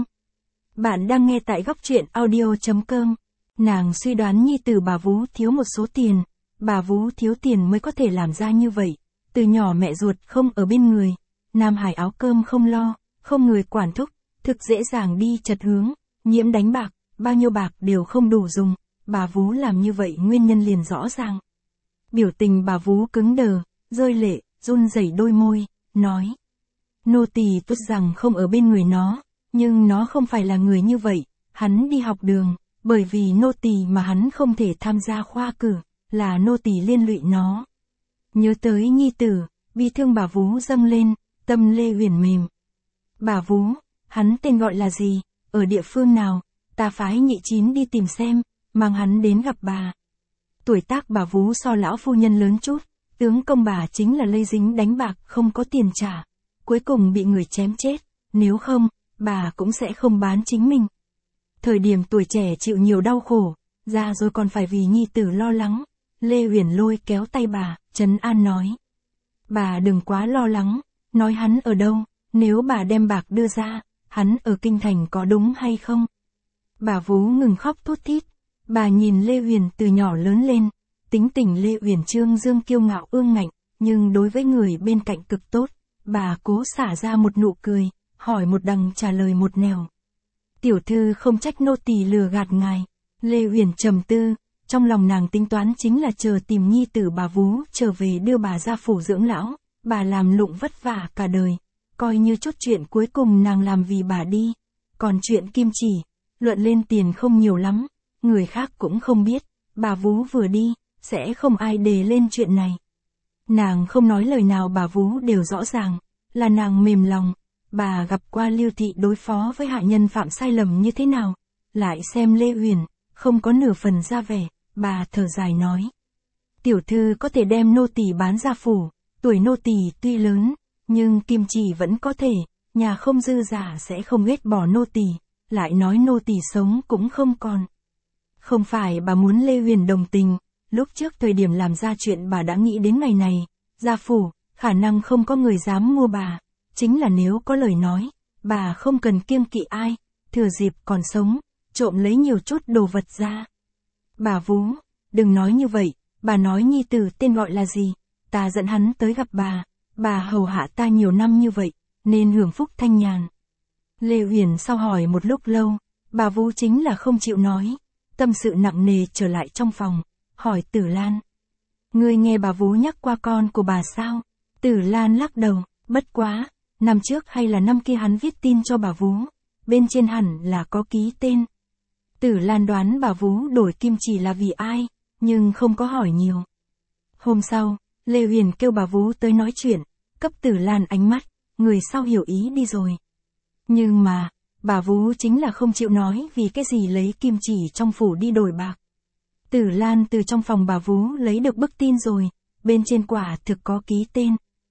Bạn đang nghe tại góc truyện audio chấm com. Nàng suy đoán nhi tử bà Vú thiếu một số tiền, bà Vú thiếu tiền mới có thể làm ra như vậy. Từ nhỏ mẹ ruột không ở bên người, Nam Hải áo cơm không lo, không người quản thúc, thực dễ dàng đi chật hướng, nhiễm đánh bạc, bao nhiêu bạc đều không đủ dùng, bà Vú làm như vậy nguyên nhân liền rõ ràng. Biểu tình bà Vú cứng đờ, rơi lệ, run rẩy đôi môi, nói. Nô tỳ tốt rằng không ở bên người nó, nhưng nó không phải là người như vậy, hắn đi học đường, bởi vì nô tỳ mà hắn không thể tham gia khoa cử, là nô tỳ liên lụy nó. Nhớ tới nhi tử, bi thương bà Vú dâng lên, tâm Lê Uyển mềm. Bà Vú, hắn tên gọi là gì, ở địa phương nào, ta phái Nhị Chín đi tìm xem, mang hắn đến gặp bà. Tuổi tác bà Vú so lão phu nhân lớn chút, tướng công bà chính là lây dính đánh bạc không có tiền trả, cuối cùng bị người chém chết, nếu không, bà cũng sẽ không bán chính mình. Thời điểm tuổi trẻ chịu nhiều đau khổ, ra rồi còn phải vì nhi tử lo lắng. Lê Uyển Lôi kéo tay bà, trấn an nói. Bà đừng quá lo lắng, nói hắn ở đâu, nếu bà đem bạc đưa ra, hắn ở kinh thành có đúng hay không? Bà Vú ngừng khóc thút thít, bà nhìn Lê Uyển từ nhỏ lớn lên, tính tình Lê Uyển trương dương kiêu ngạo ương ngạnh, nhưng đối với người bên cạnh cực tốt, bà cố xả ra một nụ cười, hỏi một đằng trả lời một nẻo. Tiểu thư không trách nô tỳ lừa gạt ngài. Lê Uyển trầm tư, trong lòng nàng tính toán chính là chờ tìm nhi tử bà Vú trở về đưa bà ra phủ dưỡng lão, bà làm lụng vất vả cả đời, coi như chút chuyện cuối cùng nàng làm vì bà đi. Còn chuyện kim chỉ, luận lên tiền không nhiều lắm, người khác cũng không biết, bà Vú vừa đi, sẽ không ai đề lên chuyện này. Nàng không nói lời nào bà Vú đều rõ ràng, là nàng mềm lòng. Bà gặp qua Lưu Thị đối phó với hạ nhân phạm sai lầm như thế nào, lại xem Lê Uyển, không có nửa phần ra vẻ, bà thở dài nói. Tiểu thư có thể đem nô tỳ bán ra phủ, tuổi nô tỳ tuy lớn, nhưng kim chỉ vẫn có thể, nhà không dư giả sẽ không ghét bỏ nô tỳ, lại nói nô tỳ sống cũng không còn. Không phải bà muốn Lê Uyển đồng tình, lúc trước thời điểm làm ra chuyện bà đã nghĩ đến ngày này, ra phủ, khả năng không có người dám mua bà. Chính là nếu có lời nói, bà không cần kiêng kỵ ai, thừa dịp còn sống, trộm lấy nhiều chút đồ vật ra. Bà Vú, đừng nói như vậy, bà nói nhi tử tên gọi là gì, ta dẫn hắn tới gặp bà, bà hầu hạ ta nhiều năm như vậy, nên hưởng phúc thanh nhàn. Lê Uyển sau hỏi một lúc lâu, bà Vú chính là không chịu nói, tâm sự nặng nề trở lại trong phòng, hỏi Tử Lan. Ngươi nghe bà Vú nhắc qua con của bà sao? Tử Lan lắc đầu, bất quá. Năm trước hay là năm kia hắn viết tin cho bà Vú, bên trên hẳn là có ký tên. Tử Lan đoán bà Vú đổi kim chỉ là vì ai, nhưng không có hỏi nhiều. Hôm sau, Lê Uyển kêu bà Vú tới nói chuyện, cấp Tử Lan ánh mắt, người sau hiểu ý đi rồi. Nhưng mà, bà Vú chính là không chịu nói vì cái gì lấy kim chỉ trong phủ đi đổi bạc. Tử Lan từ trong phòng bà Vú lấy được bức tin rồi, bên trên quả thực có ký tên.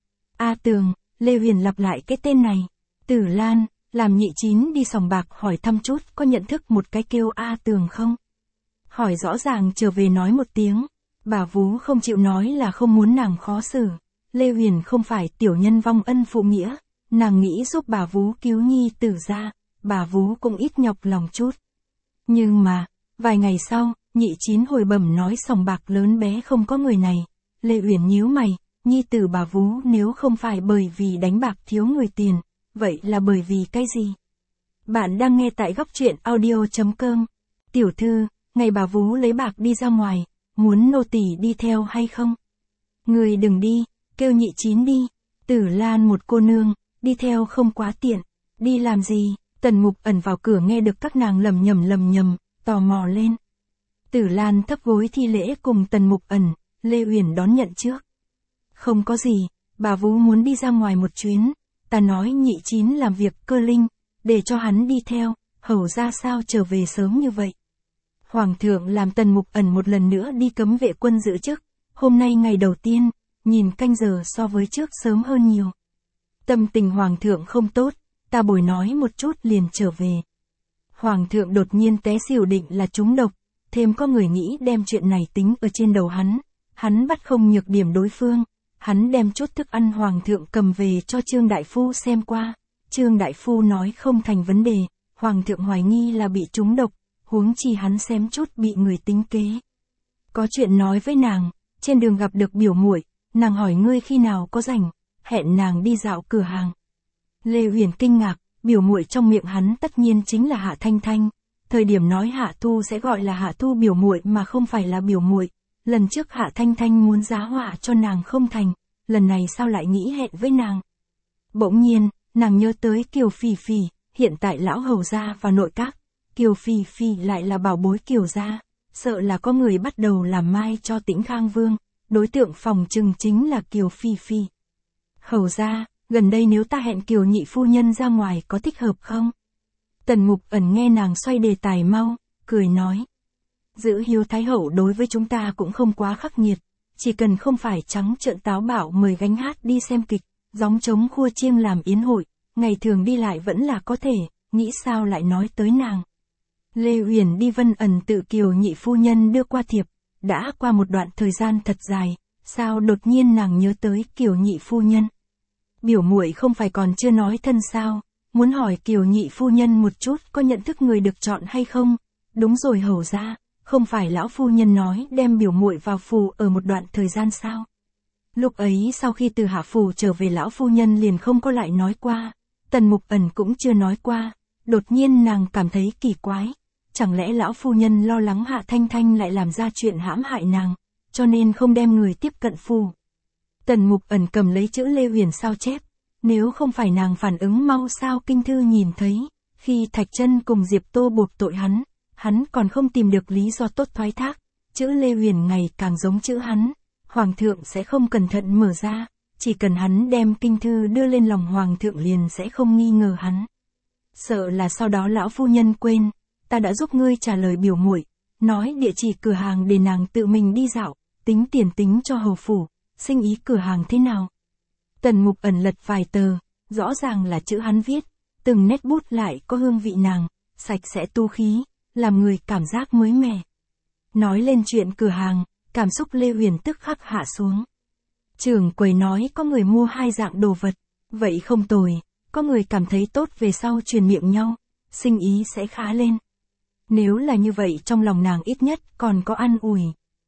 A Tường. Lê Uyển lặp lại cái tên này. Tử Lan, làm Nhị Chín đi sòng bạc hỏi thăm chút có nhận thức một cái kêu A Tường không? Hỏi rõ ràng trở về nói một tiếng. Bà Vú không chịu nói là không muốn nàng khó xử. Lê Uyển không phải tiểu nhân vong ân phụ nghĩa. Nàng nghĩ giúp bà Vú cứu nhi tử ra. Bà Vú cũng ít nhọc lòng chút. Nhưng mà, vài ngày sau, Nhị Chín hồi bẩm nói sòng bạc lớn bé không có người này. Lê Uyển nhíu mày. Nhi tử bà Vú nếu không phải bởi vì đánh bạc thiếu người tiền, vậy là bởi vì cái gì? Bạn đang nghe tại góc truyện audio chấm com. Tiểu thư, ngày bà Vú lấy bạc đi ra ngoài, muốn nô tỳ đi theo hay không? Người đừng đi, kêu Nhị Chín đi. Tử Lan một cô nương, đi theo không quá tiện. Đi làm gì? Tần Mục Ẩn vào cửa nghe được các nàng lầm nhầm lầm nhầm, tò mò lên. Tử Lan thấp gối thi lễ cùng Tần Mục Ẩn, Lê Uyển đón nhận trước. Không có gì, bà Vũ muốn đi ra ngoài một chuyến, ta nói nhị chín làm việc cơ linh, để cho hắn đi theo, hầu ra sao trở về sớm như vậy. Hoàng thượng làm Tần Mục Ẩn một lần nữa đi cấm vệ quân giữ chức, hôm nay ngày đầu tiên, nhìn canh giờ so với trước sớm hơn nhiều. Tâm tình Hoàng thượng không tốt, ta bồi nói một chút liền trở về. Hoàng thượng đột nhiên té xỉu định là trúng độc, thêm có người nghĩ đem chuyện này tính ở trên đầu hắn, hắn bắt không nhược điểm đối phương, hắn đem chút thức ăn Hoàng thượng cầm về cho Trương Đại Phu xem qua, Trương Đại Phu nói không thành vấn đề, Hoàng thượng hoài nghi là bị trúng độc, huống chi hắn xem chút bị người tính kế. Có chuyện nói với nàng, trên đường gặp được biểu muội, nàng hỏi ngươi khi nào có rảnh, hẹn nàng đi dạo cửa hàng. Lê Uyển kinh ngạc, biểu muội trong miệng hắn tất nhiên chính là Hạ Thanh Thanh, thời điểm nói Hạ Thu sẽ gọi là Hạ Thu biểu muội mà không phải là biểu muội. Lần trước Hạ Thanh Thanh muốn giá họa cho nàng không thành, lần này sao lại nghĩ hẹn với nàng. Bỗng nhiên, nàng nhớ tới Kiều Phỉ Phỉ, hiện tại lão hầu gia và nội các, Kiều Phỉ Phỉ lại là bảo bối Kiều gia, sợ là có người bắt đầu làm mai cho Tĩnh Khang Vương, đối tượng phòng trừng chính là Kiều Phỉ Phỉ. Hầu gia, gần đây nếu ta hẹn Kiều nhị phu nhân ra ngoài có thích hợp không? Tần Mục Ẩn nghe nàng xoay đề tài mau, cười nói. Giữ hiếu thái hậu đối với chúng ta cũng không quá khắc nghiệt, chỉ cần không phải trắng trợn táo bạo mời gánh hát đi xem kịch, gióng trống khua chiêng làm yến hội, ngày thường đi lại vẫn là có thể, nghĩ sao lại nói tới nàng. Lê Uyển đi Vân Ẩn tự Kiều nhị phu nhân đưa qua thiệp, đã qua một đoạn thời gian thật dài, sao đột nhiên nàng nhớ tới Kiều nhị phu nhân. Biểu muội không phải còn chưa nói thân sao, muốn hỏi Kiều nhị phu nhân một chút có nhận thức người được chọn hay không. Đúng rồi hầu ra, không phải lão phu nhân nói đem biểu muội vào phủ ở một đoạn thời gian sao. Lúc ấy sau khi từ hạ phủ trở về lão phu nhân liền không có lại nói qua, Tần Mục Ẩn cũng chưa nói qua, đột nhiên nàng cảm thấy kỳ quái, chẳng lẽ lão phu nhân lo lắng Hạ Thanh Thanh lại làm ra chuyện hãm hại nàng, cho nên không đem người tiếp cận phủ. Tần Mục Ẩn cầm lấy chữ Lê Uyển sao chép, nếu không phải nàng phản ứng mau sao kinh thư nhìn thấy, khi Thạch Chân cùng Diệp Tô buộc tội hắn, hắn còn không tìm được lý do tốt thoái thác, chữ Lê Uyển ngày càng giống chữ hắn, Hoàng thượng sẽ không cẩn thận mở ra, chỉ cần hắn đem kinh thư đưa lên lòng Hoàng thượng liền sẽ không nghi ngờ hắn. Sợ là sau đó lão phu nhân quên, ta đã giúp ngươi trả lời biểu muội, nói địa chỉ cửa hàng để nàng tự mình đi dạo, tính tiền tính cho hầu phủ, sinh ý cửa hàng thế nào. Tần Mục Ẩn lật vài tờ, rõ ràng là chữ hắn viết, từng nét bút lại có hương vị nàng, sạch sẽ tu khí, làm người cảm giác mới mẻ. Nói lên chuyện cửa hàng, cảm xúc Lê Uyển tức khắc hạ xuống. Trưởng quầy nói có người mua hai dạng đồ vật, vậy không tồi, có người cảm thấy tốt về sau truyền miệng nhau, sinh ý sẽ khá lên. Nếu là như vậy trong lòng nàng ít nhất còn có an ủi.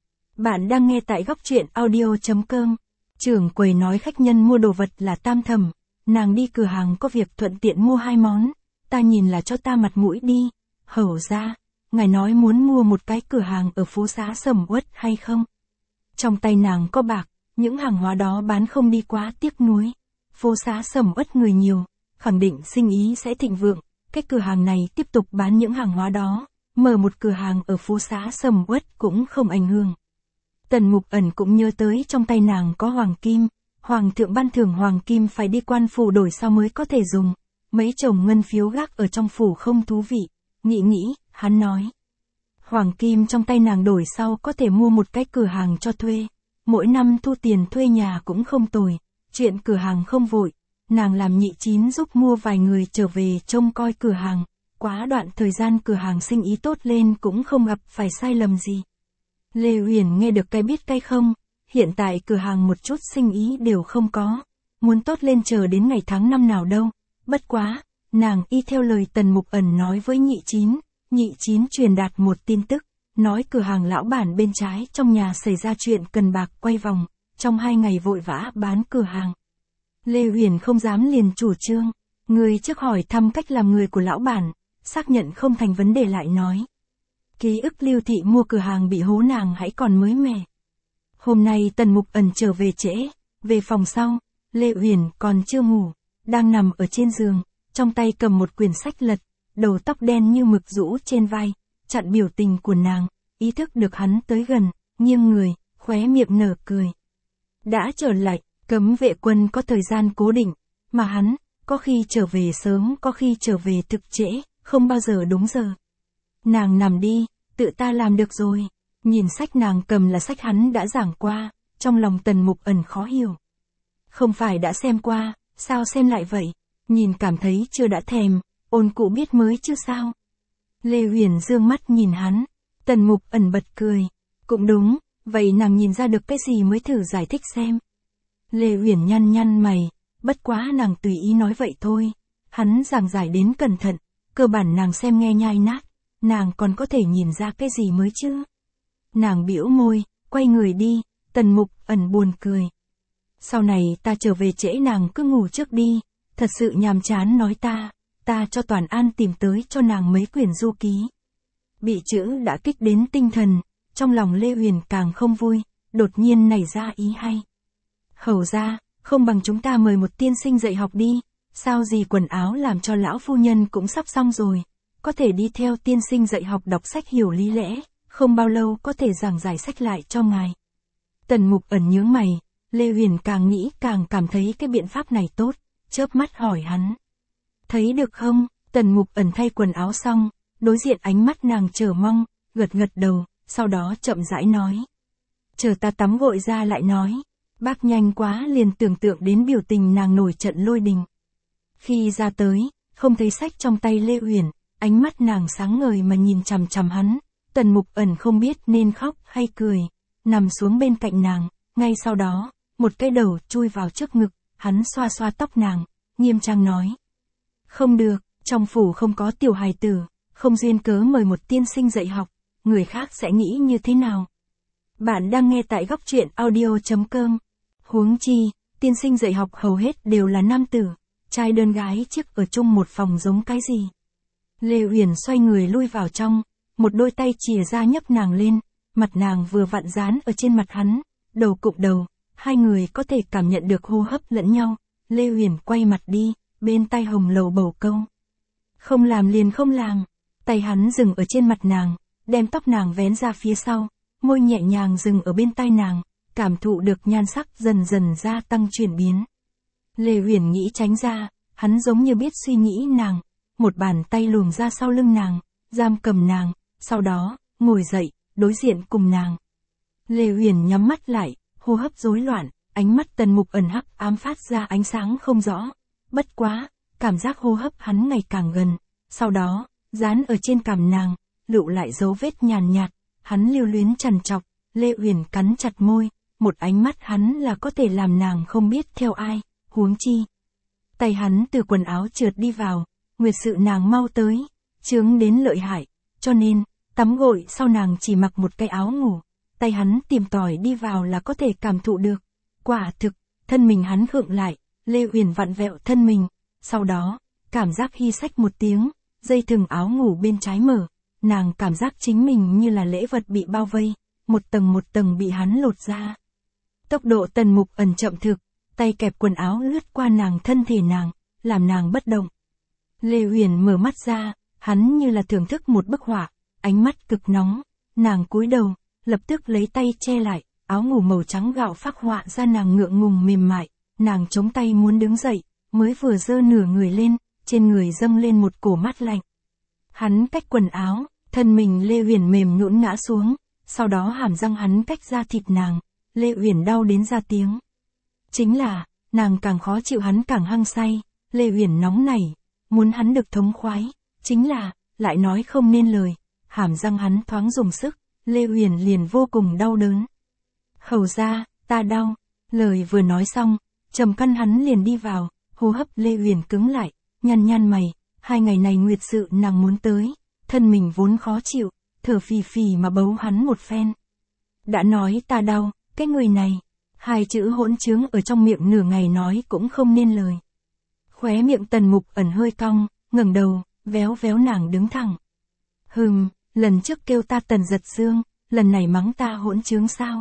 Bạn đang nghe tại góc truyện audio chấm com. Trưởng quầy nói khách nhân mua đồ vật là Tam Thẩm, nàng đi cửa hàng có việc thuận tiện mua hai món, ta nhìn là cho ta mặt mũi đi. Hầu ra, ngài nói muốn mua một cái cửa hàng ở phố xá Sầm Uất hay không? Trong tay nàng có bạc, những hàng hóa đó bán không đi quá tiếc nuối. Phố xá Sầm Uất người nhiều, khẳng định sinh ý sẽ thịnh vượng, cái cửa hàng này tiếp tục bán những hàng hóa đó, mở một cửa hàng ở phố xá Sầm Uất cũng không ảnh hưởng. Tần Mục Ẩn cũng nhớ tới trong tay nàng có hoàng kim, Hoàng thượng ban thưởng hoàng kim phải đi quan phủ đổi sau mới có thể dùng, mấy chồng ngân phiếu gác ở trong phủ không thú vị. Nghĩ nghĩ, hắn nói. Hoàng kim trong tay nàng đổi sau có thể mua một cái cửa hàng cho thuê. Mỗi năm thu tiền thuê nhà cũng không tồi. Chuyện cửa hàng không vội. Nàng làm nhị chín giúp mua vài người trở về trông coi cửa hàng. Quá đoạn thời gian cửa hàng sinh ý tốt lên cũng không gặp phải sai lầm gì. Lê Uyển nghe được cái biết cái không. Hiện tại cửa hàng một chút sinh ý đều không có. Muốn tốt lên chờ đến ngày tháng năm nào đâu. Bất quá. Nàng y theo lời Tần Mục Ẩn nói với nhị chín, nhị chín truyền đạt một tin tức, nói cửa hàng lão bản bên trái trong nhà xảy ra chuyện cần bạc quay vòng, trong hai ngày vội vã bán cửa hàng. Lê Uyển không dám liền chủ trương, người trước hỏi thăm cách làm người của lão bản, xác nhận không thành vấn đề lại nói. Ký ức Lưu Thị mua cửa hàng bị hố nàng hãy còn mới mẻ. Hôm nay Tần Mục Ẩn trở về trễ, về phòng sau, Lê Uyển còn chưa ngủ, đang nằm ở trên giường. Trong tay cầm một quyển sách lật, đầu tóc đen như mực rũ trên vai, chặn biểu tình của nàng, ý thức được hắn tới gần, nghiêng người, khóe miệng nở cười. Đã trở lại, cấm vệ quân có thời gian cố định, mà hắn, có khi trở về sớm có khi trở về thực trễ, không bao giờ đúng giờ. Nàng nằm đi, tự ta làm được rồi. Nhìn sách nàng cầm là sách hắn đã giảng qua, trong lòng Tần Mục Ẩn khó hiểu. Không phải đã xem qua, sao xem lại vậy? Nhìn cảm thấy chưa đã thèm, ôn cụ biết mới chứ sao? Lê Huyền dương mắt nhìn hắn, Tần Mục Ẩn bật cười. Cũng đúng, vậy nàng nhìn ra được cái gì mới thử giải thích xem. Lê Huyền nhăn nhăn mày, bất quá nàng tùy ý nói vậy thôi. Hắn giảng giải đến cẩn thận, cơ bản nàng xem nghe nhai nát, nàng còn có thể nhìn ra cái gì mới chứ? Nàng bĩu môi, quay người đi, Tần Mục Ẩn buồn cười. Sau này ta trở về trễ nàng cứ ngủ trước đi, thật sự nhàm chán nói ta, ta cho Toàn An tìm tới cho nàng mấy quyển du ký. Bị chữ đã kích đến tinh thần, trong lòng Lê Huyền càng không vui, đột nhiên nảy ra ý hay. Hầu ra, không bằng chúng ta mời một tiên sinh dạy học đi, sao gì quần áo làm cho lão phu nhân cũng sắp xong rồi, có thể đi theo tiên sinh dạy học đọc sách hiểu lý lẽ, không bao lâu có thể giảng giải sách lại cho ngài. Tần Mục Ẩn nhướng mày, Lê Huyền càng nghĩ càng cảm thấy cái biện pháp này tốt, chớp mắt hỏi hắn. Thấy được không? Tần Mục Ẩn thay quần áo xong, đối diện ánh mắt nàng chờ mong, gật gật đầu, sau đó chậm rãi nói. Chờ ta tắm gội ra lại nói. Bác nhanh quá liền tưởng tượng đến biểu tình nàng nổi trận lôi đình. Khi ra tới, không thấy sách trong tay Lê Huyền, ánh mắt nàng sáng ngời mà nhìn chằm chằm hắn. Tần Mục Ẩn không biết nên khóc hay cười, nằm xuống bên cạnh nàng, ngay sau đó, một cái đầu chui vào trước ngực, hắn xoa xoa tóc nàng, nghiêm trang nói. Không được, trong phủ không có tiểu hài tử, không duyên cớ mời một tiên sinh dạy học, người khác sẽ nghĩ như thế nào? Bạn đang nghe tại góc truyện audio chấm com. Huống chi, tiên sinh dạy học hầu hết đều là nam tử, trai đơn gái chiếc ở chung một phòng giống cái gì. Lê Huyền xoay người lui vào trong, một đôi tay chìa ra nhấc nàng lên, mặt nàng vừa vặn dán ở trên mặt hắn, đầu cụm đầu, hai người có thể cảm nhận được hô hấp lẫn nhau. Lê Huyền quay mặt đi, bên tai hồng lầu bầu câu. Không làm liền không làm, tay hắn dừng ở trên mặt nàng, đem tóc nàng vén ra phía sau, môi nhẹ nhàng dừng ở bên tai nàng, cảm thụ được nhan sắc dần dần gia tăng chuyển biến. Lê Huyền nghĩ tránh ra, hắn giống như biết suy nghĩ nàng, một bàn tay luồn ra sau lưng nàng, giam cầm nàng, sau đó, ngồi dậy, đối diện cùng nàng. Lê Huyền nhắm mắt lại, hô hấp rối loạn, ánh mắt Tần Mục Ẩn hắc ám phát ra ánh sáng không rõ. Bất quá, cảm giác hô hấp hắn ngày càng gần, sau đó, dán ở trên cằm nàng, lựu lại dấu vết nhàn nhạt, hắn lưu luyến trằn trọc. Lê Huyền cắn chặt môi, một ánh mắt hắn là có thể làm nàng không biết theo ai, huống chi. Tay hắn từ quần áo trượt đi vào, nguyệt sự nàng mau tới, chướng đến lợi hại, cho nên, tắm gội sau nàng chỉ mặc một cái áo ngủ, tay hắn tìm tòi đi vào là có thể cảm thụ được. Quả thực, thân mình hắn khựng lại, Lê Huyền vặn vẹo thân mình, sau đó, cảm giác hi xách một tiếng, dây thừng áo ngủ bên trái mở, nàng cảm giác chính mình như là lễ vật bị bao vây, một tầng một tầng bị hắn lột ra. Tốc độ Tần Mục Ẩn chậm thực, tay kẹp quần áo lướt qua nàng thân thể nàng, làm nàng bất động. Lê Huyền mở mắt ra, hắn như là thưởng thức một bức họa, ánh mắt cực nóng, nàng cúi đầu, lập tức lấy tay che lại, áo ngủ màu trắng gạo phác họa ra nàng ngượng ngùng mềm mại, nàng chống tay muốn đứng dậy, mới vừa giơ nửa người lên, trên người dâng lên một cổ mát lạnh. Hắn cách quần áo, thân mình Lê Huyền mềm nhũn ngã xuống, sau đó hàm răng hắn cách ra thịt nàng, Lê Huyền đau đến ra tiếng. Chính là, nàng càng khó chịu hắn càng hăng say, Lê Huyền nóng nảy, muốn hắn được thống khoái, chính là, lại nói không nên lời, hàm răng hắn thoáng dùng sức, Lê Huyền liền vô cùng đau đớn. Hầu ra, ta đau, lời vừa nói xong, Trầm Căn hắn liền đi vào, hô hấp Lê Huyền cứng lại, nhăn nhăn mày, hai ngày này nguyệt sự nàng muốn tới, thân mình vốn khó chịu, thở phì phì mà bấu hắn một phen. Đã nói ta đau, cái người này, hai chữ hỗn trướng ở trong miệng nửa ngày nói cũng không nên lời. Khóe miệng Tần Mục Ẩn hơi cong, ngẩng đầu, véo véo nàng đứng thẳng. Hừm, lần trước kêu ta Tần Giật Dương, lần này mắng ta hỗn trướng sao?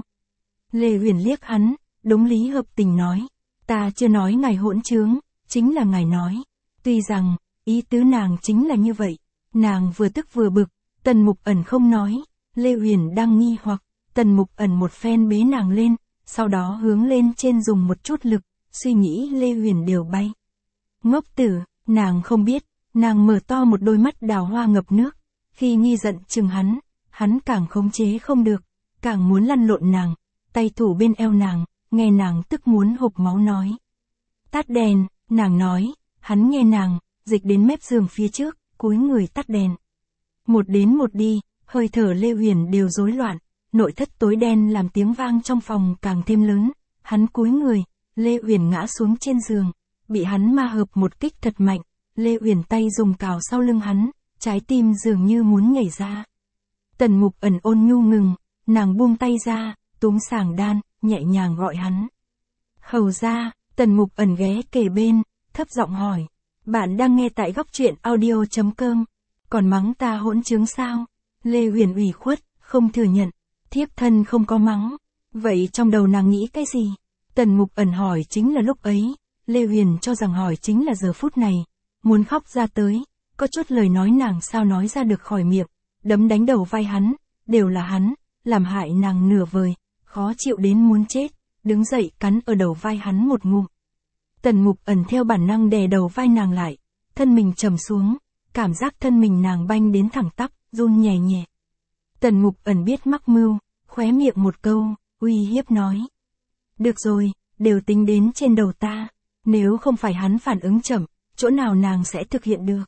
Lê Huyền liếc hắn, đúng lý hợp tình nói, ta chưa nói ngài hỗn trướng, chính là ngài nói. Tuy rằng, ý tứ nàng chính là như vậy, Nàng vừa tức vừa bực, Tần Mục Ẩn không nói, Lê Uyển đang nghi hoặc, Tần Mục Ẩn một phen bế nàng lên, sau đó hướng lên trên dùng một chút lực, suy nghĩ Lê Uyển đều bay. Ngốc tử, nàng không biết, nàng mở to một đôi mắt đào hoa ngập nước, khi nghi giận chừng hắn, hắn càng khống chế không được, càng muốn lăn lộn nàng, tay thủ bên eo nàng, nghe nàng tức muốn hộc máu nói. Tắt đèn, nàng nói, hắn nghe nàng, dịch đến mép giường phía trước, cúi người tắt đèn. Một đến một đi, hơi thở Lê Uyển đều rối loạn, nội thất tối đen làm tiếng vang trong phòng càng thêm lớn, hắn cúi người, Lê Uyển ngã xuống trên giường, bị hắn ma hợp một kích thật mạnh, Lê Uyển tay dùng cào sau lưng hắn, trái tim dường như muốn nhảy ra. Tần Mục Ẩn ôn nhu ngừng, nàng buông tay ra, túm sàng đan, nhẹ nhàng gọi hắn. Hầu ra, Tần Mục Ẩn ghé kề bên, thấp giọng hỏi, bạn đang nghe tại góc truyện audio chấm com, còn mắng ta hỗn trướng sao? Lê Uyển ủy khuất, không thừa nhận, thiếp thân không có mắng, vậy trong đầu nàng nghĩ cái gì? Tần Mục Ẩn hỏi chính là lúc ấy, Lê Uyển cho rằng hỏi chính là giờ phút này, muốn khóc ra tới, có chút lời nói nàng sao nói ra được khỏi miệng, đấm đánh đầu vai hắn, đều là hắn, làm hại nàng nửa vời, khó chịu đến muốn chết, đứng dậy cắn ở đầu vai hắn một ngụm. Tần Mục Ẩn theo bản năng đè đầu vai nàng lại, thân mình trầm xuống, cảm giác thân mình nàng banh đến thẳng tắp, run nhẹ nhẹ. Tần Mục Ẩn biết mắc mưu, khóe miệng một câu, uy hiếp nói. Được rồi, đều tính đến trên đầu ta, nếu không phải hắn phản ứng chậm, chỗ nào nàng sẽ thực hiện được.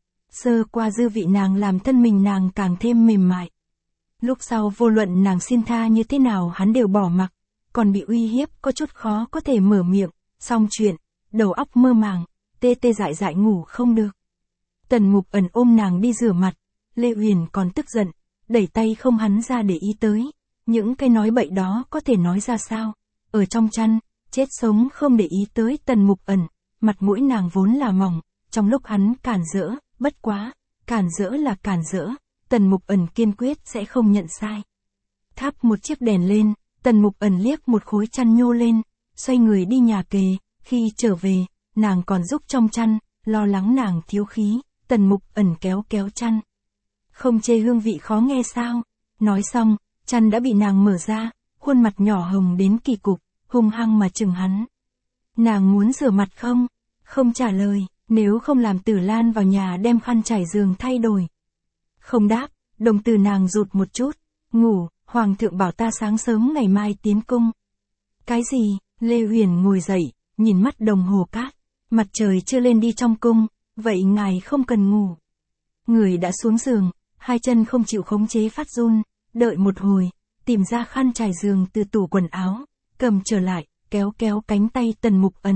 Sơ qua dư vị nàng làm thân mình nàng càng thêm mềm mại. Lúc sau vô luận nàng xin tha như thế nào hắn đều bỏ mặc, còn bị uy hiếp có chút khó có thể mở miệng, xong chuyện, đầu óc mơ màng, tê tê dại dại ngủ không được. Tần Mục Ẩn ôm nàng đi rửa mặt, Lê Uyển còn tức giận, đẩy tay không hắn ra để ý tới, những cái nói bậy đó có thể nói ra sao, ở trong chăn, chết sống không để ý tới Tần Mục Ẩn, mặt mũi nàng vốn là mỏng, trong lúc hắn cản rỡ, bất quá, cản rỡ là cản rỡ, Tần Mục Ẩn kiên quyết sẽ không nhận sai. Thắp một chiếc đèn lên, Tần Mục Ẩn liếc một khối chăn nhô lên, xoay người đi nhà kề, khi trở về, nàng còn giúp trong chăn, lo lắng nàng thiếu khí, Tần Mục Ẩn kéo kéo chăn. Không chê hương vị khó nghe sao? Nói xong, chăn đã bị nàng mở ra, khuôn mặt nhỏ hồng đến kỳ cục, hung hăng mà chừng hắn. Nàng muốn rửa mặt không? Không trả lời, nếu không làm Tử Lan vào nhà đem khăn trải giường thay đổi. Không đáp, đồng từ nàng rụt một chút, ngủ, Hoàng thượng bảo ta sáng sớm ngày mai tiến cung. Cái gì? Lê Uyển ngồi dậy, nhìn mắt đồng hồ cát, mặt trời chưa lên đi trong cung, vậy ngài không cần ngủ. Người đã xuống giường, hai chân không chịu khống chế phát run, đợi một hồi, tìm ra khăn trải giường từ tủ quần áo, cầm trở lại, kéo kéo cánh tay Tần Mục Ẩn.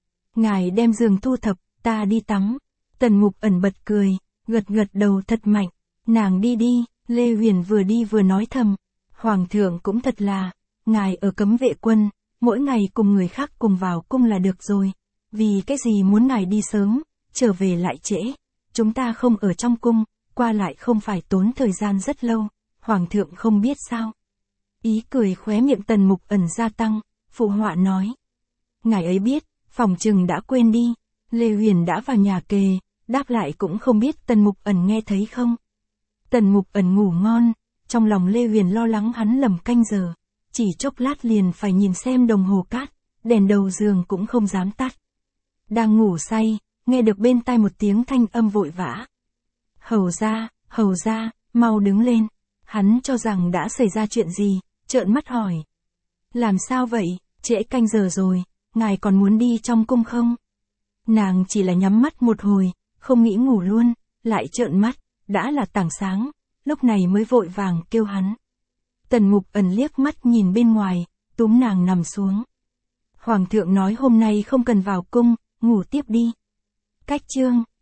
Ngài đem giường thu thập, ta đi tắm. Tần Mục Ẩn bật cười, gật gật đầu thật mạnh, nàng đi đi, Lê Uyển vừa đi vừa nói thầm, Hoàng thượng cũng thật là, ngài ở cấm vệ quân, mỗi ngày cùng người khác cùng vào cung là được rồi, vì cái gì muốn ngài đi sớm, trở về lại trễ, chúng ta không ở trong cung, qua lại không phải tốn thời gian rất lâu, Hoàng thượng không biết sao. Ý cười khóe miệng Tần Mục Ẩn gia tăng, phụ họa nói. Ngài ấy biết, phòng trừng đã quên đi, Lê Uyển đã vào nhà kề, đáp lại cũng không biết Tần Mục Ẩn nghe thấy không. Tần Mục Ẩn ngủ ngon, trong lòng Lê Uyển lo lắng hắn lầm canh giờ, chỉ chốc lát liền phải nhìn xem đồng hồ cát, đèn đầu giường cũng không dám tắt. Đang ngủ say, nghe được bên tai một tiếng thanh âm vội vã. Hầu ra, hầu ra, mau đứng lên. Hắn cho rằng đã xảy ra chuyện gì, trợn mắt hỏi. Làm sao vậy, trễ canh giờ rồi, ngài còn muốn đi trong cung không? Nàng chỉ là nhắm mắt một hồi, không nghĩ ngủ luôn, lại trợn mắt, đã là tảng sáng, lúc này mới vội vàng kêu hắn. Tần Mục Ẩn liếc mắt nhìn bên ngoài, túm nàng nằm xuống. Hoàng thượng nói hôm nay không cần vào cung, ngủ tiếp đi. Cách chương